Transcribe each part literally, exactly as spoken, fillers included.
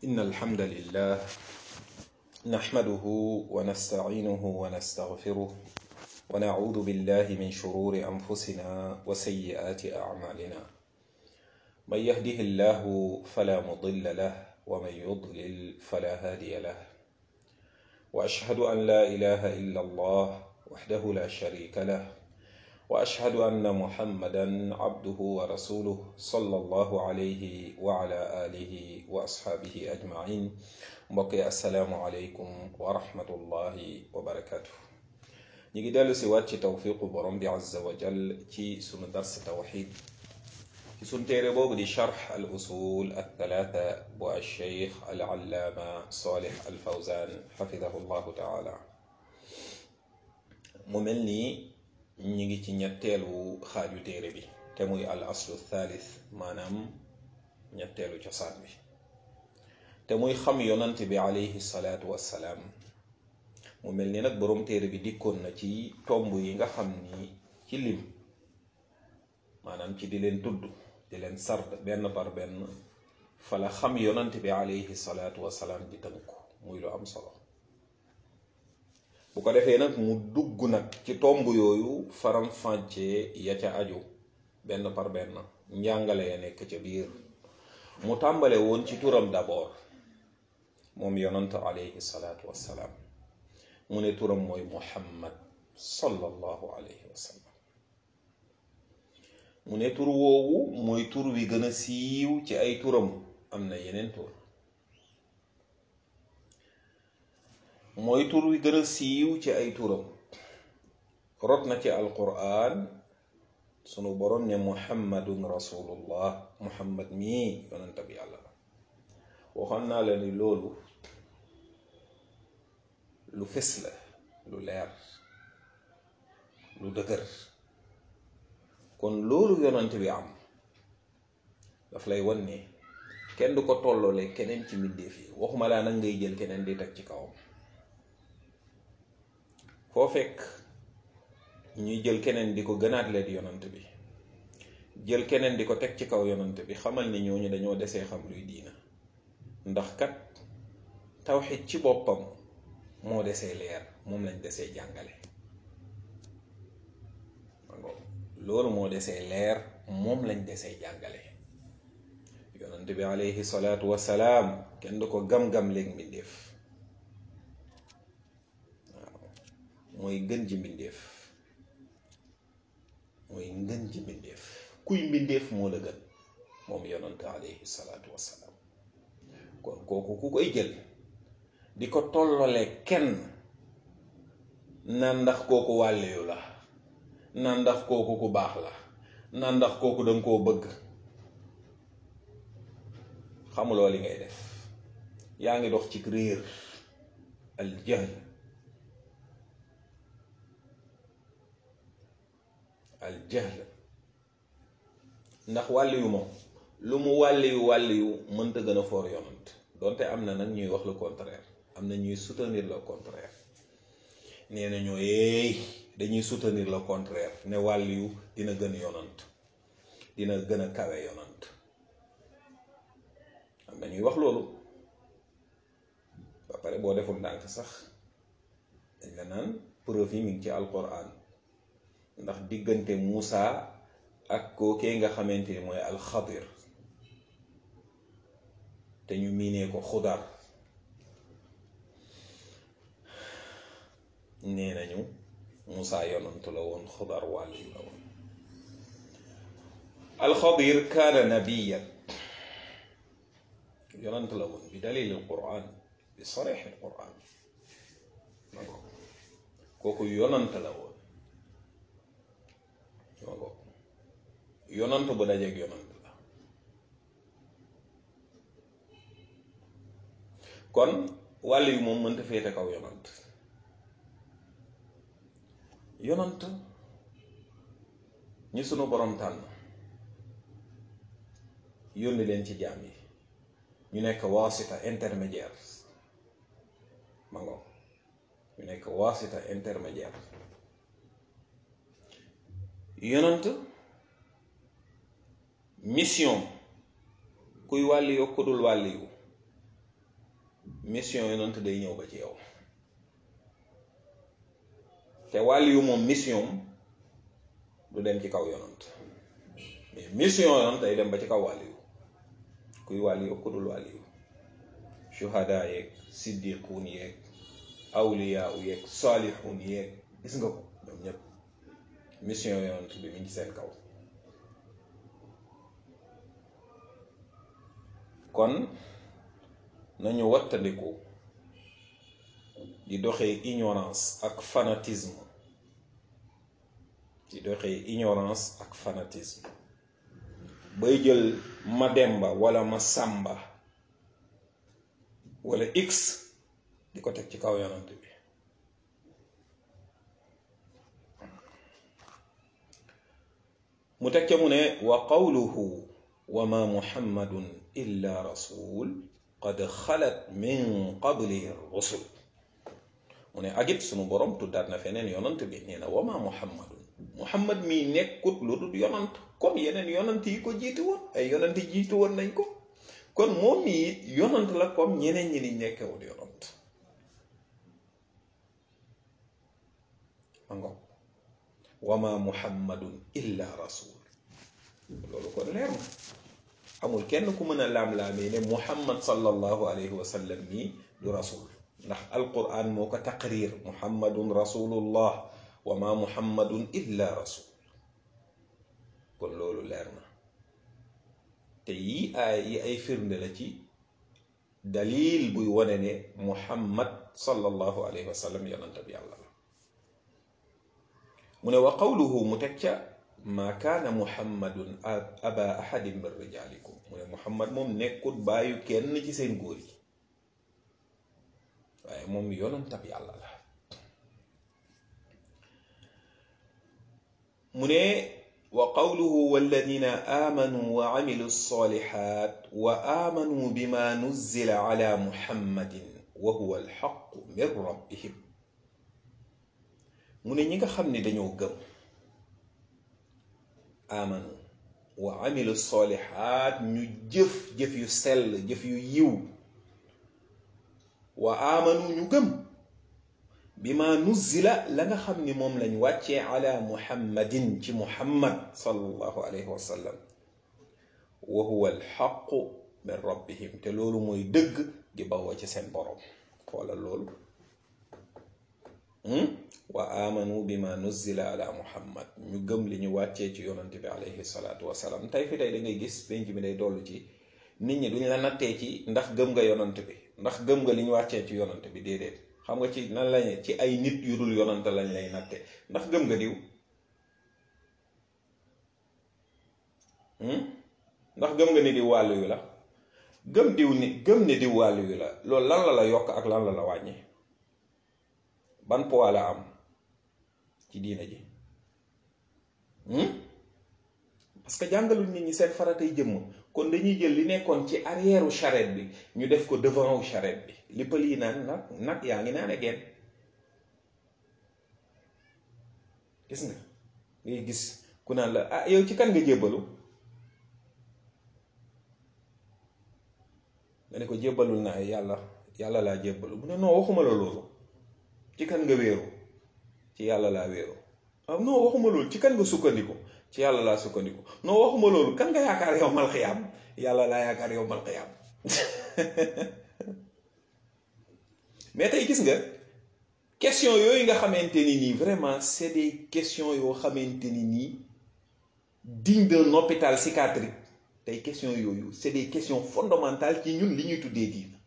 إن الحمد لله نحمده ونستعينه ونستغفره ونعوذ بالله من شرور أنفسنا وسيئات أعمالنا من يهده الله فلا مضل له ومن يضلل فلا هادي له وأشهد أن لا إله إلا الله وحده لا شريك له وأشهد أن محمدا عبده ورسوله صلى الله عليه وعلى آله وأصحابه أجمعين mbokki asalaamualeykum wa rahmatullahi wa barakatuh ñi ngi dellu si waat ci tawfiqu borom bi azza wa jal ci sunu dars tawxid ci sunu téere boobu di charx al usul al thalatha bu alcheikh al allaama salih al fawzan xafidahu llahu taala mu mel nii ñi ngi ci ñetteelu xaaju téere bi te muy al aslu thalith maanaam ñetteelu cosaan bi te muy xam yonant bi alayhi salaatu wassalaam mu mel ni nag boroom téere bi dikkoon na ci tomb yi nga xam ni ci lim maanaam ci di leen tudd di leen sard benn par benn fala xam yonant bi alayhi salaatu wassalaam di tënku muy lu am solo bu ko defee nag mu dugg nag ci tomb yooyu faram fàccee ya ca aju benn par benn njàngale ya nekk ca biir mu tàmbale woon ci turam d'abord moom yonant alayhi salaatu wassalaam mu ne turam mooy muhammad sallallahu alayhi wa sallam mu ne tur woowu mooy tur wi gën a siiw ci ay turam am na yeneen tur mooy tur wi gën a siiw ci ay turam rot na ci alquran sunu borom ne muhammadun rasulullah muhammad mii yonent bi yàlla la waxoon naa la ni loolu lu fes la lu leer lu dëgër kon loolu yonent bi am daf lay wan ne kenn du ko tolloole keneen ci mbindeef yi waxuma laa nag ngay jël keneen di teg ci kawam foo fekk ñuy jël keneen di ko gënaat leen yonent bi jël keneen di ko teg ci kaw yonent bi xamal ni ñooñu dañoo desee xam luy diina ndax kat tawxid ci boppam moo desee leer moom lañ desee jàngale loolu moo desee leer moom lañ desee jàngale yonent bi alayhi salaatu wassalaam kenn du ko gam-gam léegi mbindéef waaw mooy ngën ji mbindéef mooy ngën ji mbindéef kuy mbindéef moo la gën moom yonent alayhi salaatu wassalaam kon kooku ku koy jël di ko tollole kenn naan ndax kooku wàlleyu la naan ndax kooku ku baax la naan ndax kooku danga koo bëgg xamuloo li ngay def yaa ngi dox ci réer al jahl al jahl ndax wàlliyu moom lu mu wàlliyu wàlliyu mënta gën a foor yonant donte am na nag ñuy wax le contraire am na ñuy soutenir le contraire nee na ñoo yeey dañuy soutenir le contraire ne wàlliyu dina gën yonant dina gën a kawe yonant am na ñuy wax loolu ba pare boo deful ndànk sax dañ la naan preuve yi mi ngi ci alquran ndax diggante Muusa ak kookee nga xamante ni mooy alxadir te ñu miinee ko xudar nee nañu Muusa yonantu la woon xudar wàlli la woon alxadir kaana nabiyan yonant la woon bi dalil alquran bi sarix alquran kooku yonant la woon yonant bu dajeeg yonant la kon wàll yu moom mënta féete kaw yonant yonant ñi sunu borom tànn yónni leen ci jaam yi ñu nekk waasita intermédiaire ma ngo ñu nekk waasita intermédiaire yonant mission kuy wàlli yoo ku dul wàlli yu mission yonent day ñëw ba ci yow te wàll yu moom mission du dem ci kaw yonent mais mission yonent day dem ba ci kaw wàll yu kuy wàll yu ku dul wàll yu shuhada yeeg siddiquun yeeg awliya yeeg salihun yeeg gis nga ko ñoom ñëpp mission yonent bi mi ngi seen kaw. kon nañu wattandiku di doxee ignorance ak fanatisme di doxee ignorance ak fanatisme bay jël ma demba wala ma sàmba wala x di ko teg ci kaw yonent bi. mu teg ca mu ne wa qawluhu wa ma muhammadun illa rasul qad xalat min qablihi rusul. mu ne agit sunu borom tuddaat na feneen yonant bi nee na wa ma muhammadun muhammad mii nekkut lu dul yonant comme yeneen yonant yi ko jiitu woon ay yonant yi jiitu woon nañ ko kon moom mii yonant la comme ñeneen ñi niñ nekkewul yonant. ango wa ma muhammadun illa rasul loolu kon leer na amul kenn ku mën a laam-laamee ne muhammad sallallahu alayhi wa sallam nii du rasul ndax alquran moo ko taqrir muhammadun rasulullah wa ma muhammadun illa rasul kon loolu leer na te yii ay yi ay firnde la ci dalil buy wane ne muhammad sallallahu alayhi wa sallam yonent bi yàlla la. mu ne wa qawluhu mu teg ca ma kaana muhammadun aba ahadin min rijalikum mu ne muhammad moom nekkut bàyyu kenn ci seen góor yi waaye moom yonentab yàlla la. mu ne wa qawluhu walladina amanu wa amilu salihat wa amanu bima nuzzila ala muhammadin wa huwa alxaqu min rabbihim. mu ne ñi nga xam ne dañoo gëm amanu wa amilu solihaat ñu jëf jëf yu sell jëf yu yiw wa amanu ñu gëm bima nuzzila la nga xam ni moom lañ wàccee ala muhammadin ci muhammad sallallahu alayhi wa sallam wa huwa alxaqu min rabbihim te loolu mooy dëgg di bawoo ci seen borom. xoolal loolu wa amanu bima nuzzila ala muhammad ñu gëm li ñu wàccee ci yonante bi alayhi salaatu wasalaam. tey fi tey da ngay gis penc mi day dollu ci nit ñi duñ la nattee ci ndax gëm nga yonante bi ndax gëm nga li ñu wàccee ci yonante bi déedéet xam nga ci nan lañ ci ay nit yu dul yonante lañ lay natte ndax gëm nga diw ndax gëm nga ni diw wàllu yu la gëm diw ni gëm ne diw wàllu yu la loolu lan la la yokk ak lan la la wàññi ban poids la am ci diina ji parce que jàngaluñ nit ñi seen faratay jëmm kon dañuy jël li nekkoon ci arrière u charrette bi ñu def ko devant u charrette bi li pël yi naan nag nag yaa ngi naan geen gis nga ngay gis ku naan la ah yow ci kan nga jébbalu nga ne ko jébbalul naa yàlla yàlla laa jébbalu mu ne non waxuma la loolu ci kan nga wéeru ci yàlla laa wéeru ah non waxuma loolu ci kan nga sukkandiku ci yàlla laa sukkandiku non waxuma loolu kan nga yaakaar yow mal xiyaam yàlla laa yaakaar yow mal xiyaam mais tey gis nga question yooyu nga xamante ni nii vraiment c'est des questions yoo xamante ni nii digne d'un hôpital psychiatrique tey question yooyu c'est des questions fondamentales ci ñun li ñuy tuddee diine.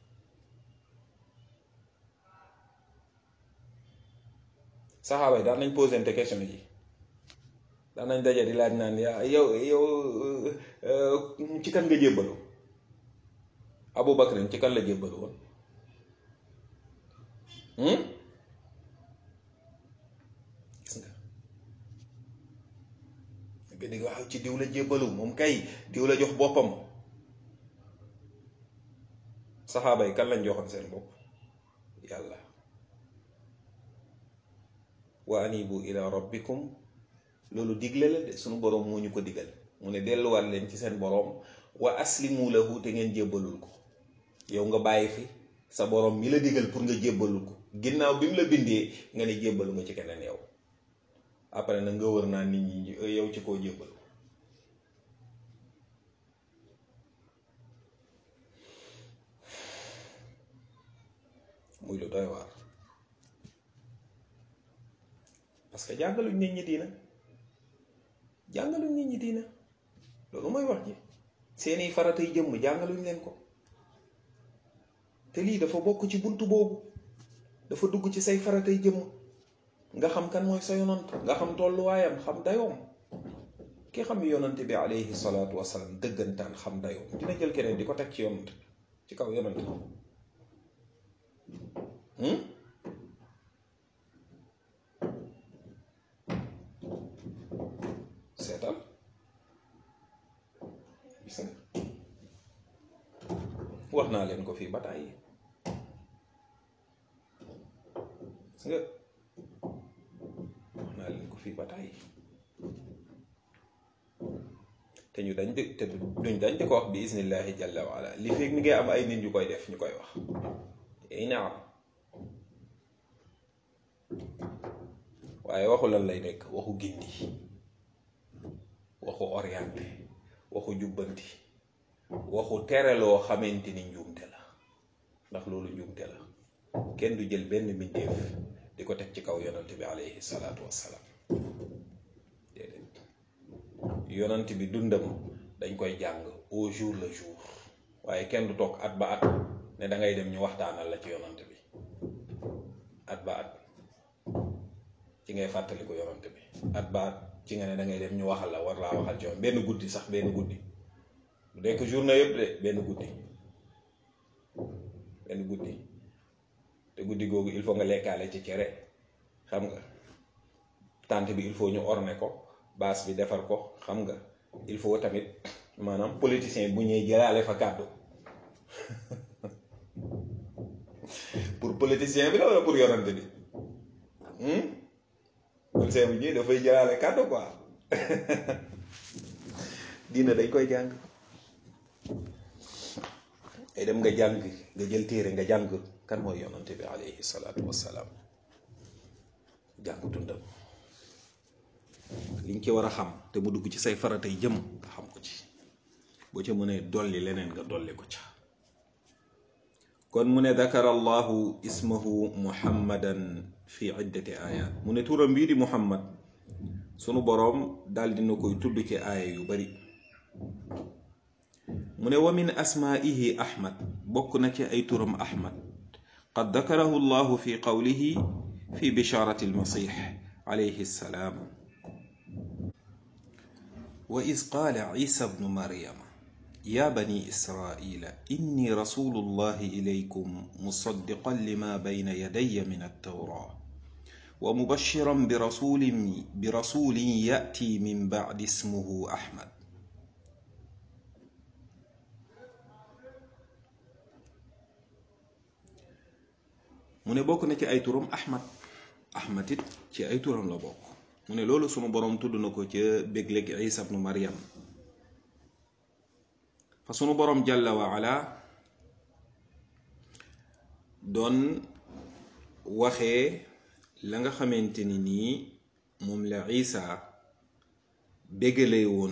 saxaaba yi daan nañ posente question yi daan nañ daje di laaj naan yaa yow yow ci kan nga jébbalu Abu Bakrin ci kan la jébbalu woon gis nga nga di nga wax ci diw la jébbalu moom kay diw la jox boppam saxaaba yi kan lañ joxoon seen bopp yàlla wa anibu ila rabbikum loolu digle la de sunu boroom moo ñu ko digal mu ne delluwaat leen ci seen boroom wa aslimu lahu te ngeen jébbalul ko yow nga bàyyi fi sa borom mi la digal pour nga jébbalu ko ginnaaw bi mu la bindee nga ne jébbalu nga ci keneen yow après nag nga wër naa nit ñi yow ci koo jébbalu. muy lu doy waar parce que jàngaluñ nit ñi diina jàngaluñ nit ñi diina loolu mooy wax ji seeni faratay jëmm jàngaluñ leen ko te lii dafa bokk ci buntu boobu dafa dugg ci say faratay jëmm nga xam kan mooy sa yonant nga xam tolluwaayam xam dayoom ki xam yonante bi alayhi salaatu wasalaam dëggantaan xam dayoom dina jël keneen di ko teg ci yonant ci kaw yonante seetal gis nga wax naa leen ko fii ba tàyyi gis nga wax naa leen ko fii ba tàyyi te ñu dañ di te duñ dañ di ko wax bi isnillahi jalla wa ala li fekk mi ngay am ay nit ñu koy def ñu koy wax ay naam waaye waxu lan lay nekk waxu gindi waxu orienté waxu jubbanti waxu tere loo xamante ni njuumte la ndax loolu njuumte la kenn du jël benn mbindeef di ko teg ci kaw yonant bi alayhi salaatu wassalaam déedéet yonant bi dundam dañ koy jàng au jour le jour waaye kenn du toog at ba at ne dangay dem ñu waxtaanal la ci yonant bi at ba at ci ngay fàttali ko yonant bi at ba at ci nga ne dangay dem ñu waxal la war laa waxal ci yoon benn guddi sax benn guddi bu nekk journée yëpp de benn guddi benn guddi te guddi googu il faut nga lekkaale ci cere xam nga tànt bi il faut ñu orné ko baas bi defar ko xam nga il faut tamit maanaam politicien bu ñuy jëlaale fa kàddu pour politicien bi la wala pour yonante bi politicien bu ñuy dafay jëlaale kàddu quoi diina dañ koy jàng ay dem nga jàng nga jël téere nga jàng kan mooy yonante bi alayhi salaatu wassalaam jàng dundam liñ ci war a xam te mu dugg ci say faratay jëm nga xam ko ci boo ca mënee dolli leneen nga dolli ko ca kon mu ne dakara allahu ismahu muhammadan fi iddati ayat mu ne turam bii di muhammad sunu boroom daal dina koy tudd ci aaya yu bari mu ne wa min asmaihi ahmad bokk na ci ay turam ahmad qad dakarahu allahu fi qawlihi fi bisharati almasih alayhi salaam wa iz qaala isa bnu maryama ya bani israila inni rasulullahi ilaykum musaddiqan lima bayna yadayya min altawra wa mubashiran birasulin birasulin yati min ba'di ismuhu ahmad mu ne bokk na ci ay turam ahmad ahmad it ci ay turam la bokk mu ne loolu sunu boroom tudd na ko ca bégléeg isa bnu maryam fa sunu boroom jalla wa ala doon waxee la nga xamante ni nii moom la isa bégale woon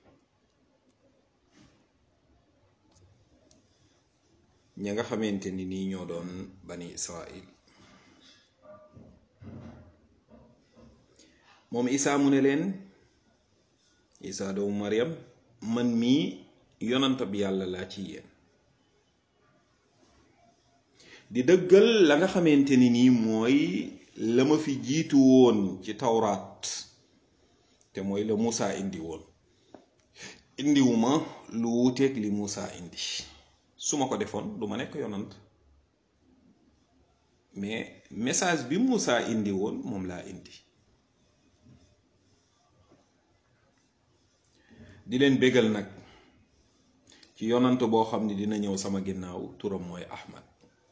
ña nga xamante ni nii ñoo doon bani israil moom isa mu ne leen isa doomu maryam man mii yonantab yàlla laa ci yéen di dëggal la nga xamante ni nii mooy la ma fi jiitu woon ci tawraat te mooy la Muusa indi woon indiwuma lu wuuteeg li Muusa indi su ma ko defoon du ma nekk yonant mais message bi Muusa indi woon moom laa indi di leen bégal nag ci yonant boo xam ne dina ñëw sama ginnaaw turam mooy ahmad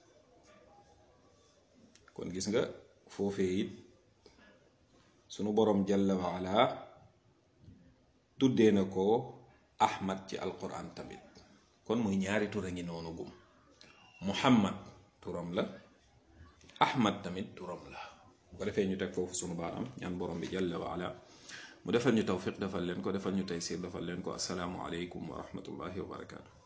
kon gis nga foofee it sunu boroom jalla wa ala tuddee na ko ahmad ci alquran tamit kon muy ñaari tur a ngi noonu gum muhammad turam la, Ahmad tamit turam la. bu ko defee ñu teg foofu sunu baaraam ñaan borom bi jalla wa ala mu defal ñu tawfiq defal leen ko defal ñu taysir defal leen ko. Asalaamu aleykum wa rahmatullahi wa barakaatu.